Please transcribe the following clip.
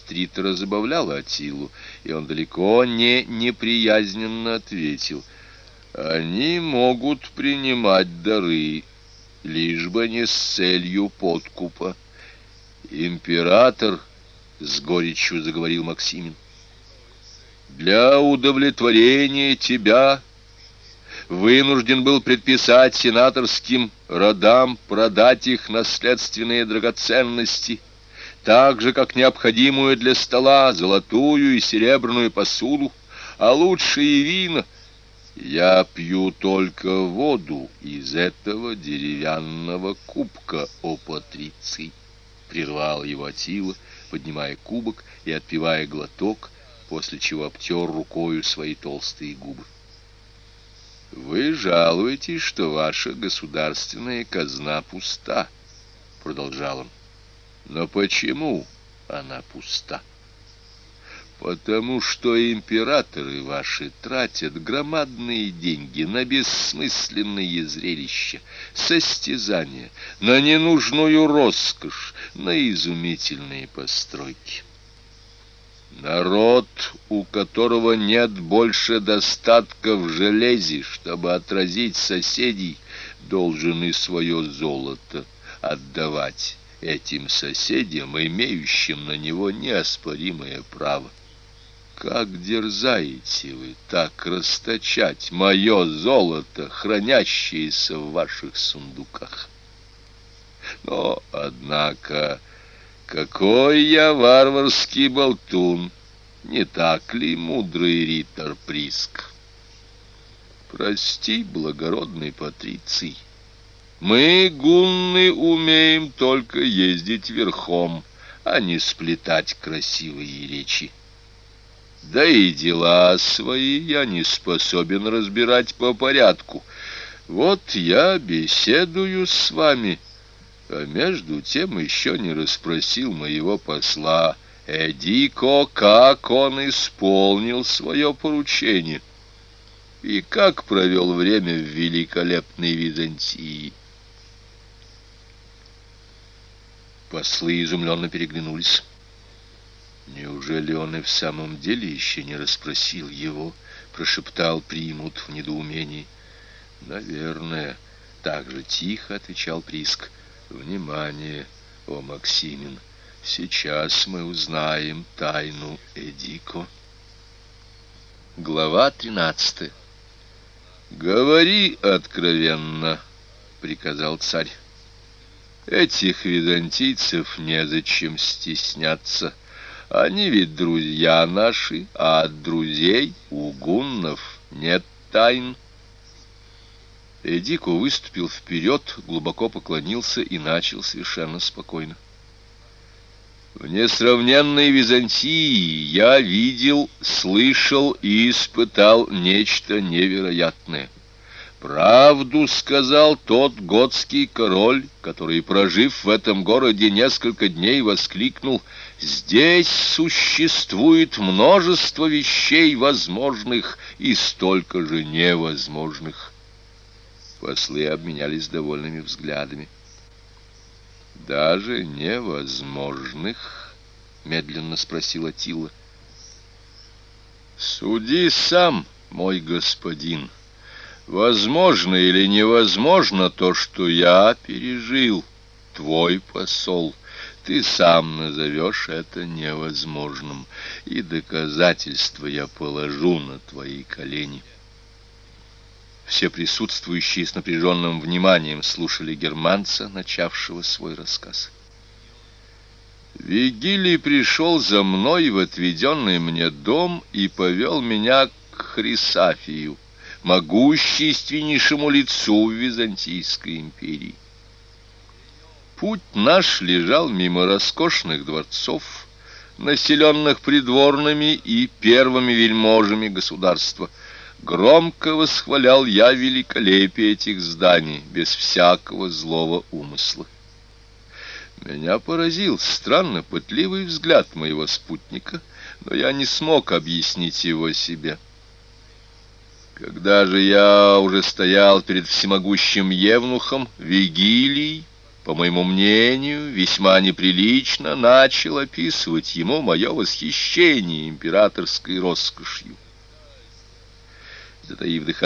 остритора забавляла Аттилу, и он далеко не неприязненно ответил: «Они могут принимать дары, лишь бы не с целью подкупа». «Император», — с горечью заговорил Максимин, — «для удовлетворения тебя вынужден был предписать сенаторским родам продать их наследственные драгоценности, так же, как необходимую для стола золотую и серебряную посуду, а лучшие вина. Я пью только воду из этого деревянного кубка, о патриций», — прервал его Аттила, поднимая кубок и отпивая глоток, после чего обтер рукою свои толстые губы. «Вы жалуетесь, что ваша государственная казна пуста», — продолжал он. «Но почему она пуста? Потому что императоры ваши тратят громадные деньги на бессмысленные зрелища, состязания, на ненужную роскошь, на изумительные постройки. Народ, у которого нет больше достатка в железе, чтобы отразить соседей, должен и свое золото отдавать этим соседям, имеющим на него неоспоримое право. Как дерзаете вы так расточать мое золото, хранящееся в ваших сундуках? Но, однако, какой я варварский болтун, не так ли, мудрый ритор Приск? Прости, благородный патриций, мы, гунны, умеем только ездить верхом, а не сплетать красивые речи. Да и дела свои я не способен разбирать по порядку. Вот я беседую с вами, а между тем еще не расспросил моего посла Эдико, как он исполнил свое поручение и как провел время в великолепной Византии». Послы изумленно переглянулись. «Неужели он и в самом деле еще не расспросил его?» — прошептал Примут в недоумении. «Наверное», — так же тихо отвечал Приск. «Внимание, о Максимин, сейчас мы узнаем тайну Эдико». Глава 13. «Говори откровенно», — приказал царь. «Этих византийцев незачем стесняться. Они ведь друзья наши, а от друзей у гуннов нет тайн». Эдико выступил вперед, глубоко поклонился и начал совершенно спокойно. «В несравненной Византии я видел, слышал и испытал нечто невероятное. Правду сказал тот готский король, который, прожив в этом городе несколько дней, воскликнул: «Здесь существует множество вещей возможных и столько же невозможных». Послы обменялись довольными взглядами. «Даже невозможных?» — медленно спросил Аттила. «Суди сам, мой господин. Возможно или невозможно то, что я пережил, твой посол. Ты сам назовешь это невозможным, и доказательства я положу на твои колени». Все присутствующие с напряженным вниманием слушали германца, начавшего свой рассказ. «Вигилий пришел за мной в отведенный мне дом и повел меня к Хрисафию, могущественнейшему лицу в Византийской империи. Путь наш лежал мимо роскошных дворцов, населенных придворными и первыми вельможами государства. Громко восхвалял я великолепие этих зданий, без всякого злого умысла. Меня поразил странно пытливый взгляд моего спутника, но я не смог объяснить его себе. Когда же я уже стоял перед всемогущим евнухом, Вигилий по моему мнению, весьма неприлично начал описывать ему мое восхищение императорской роскошью. Затаив дыхание,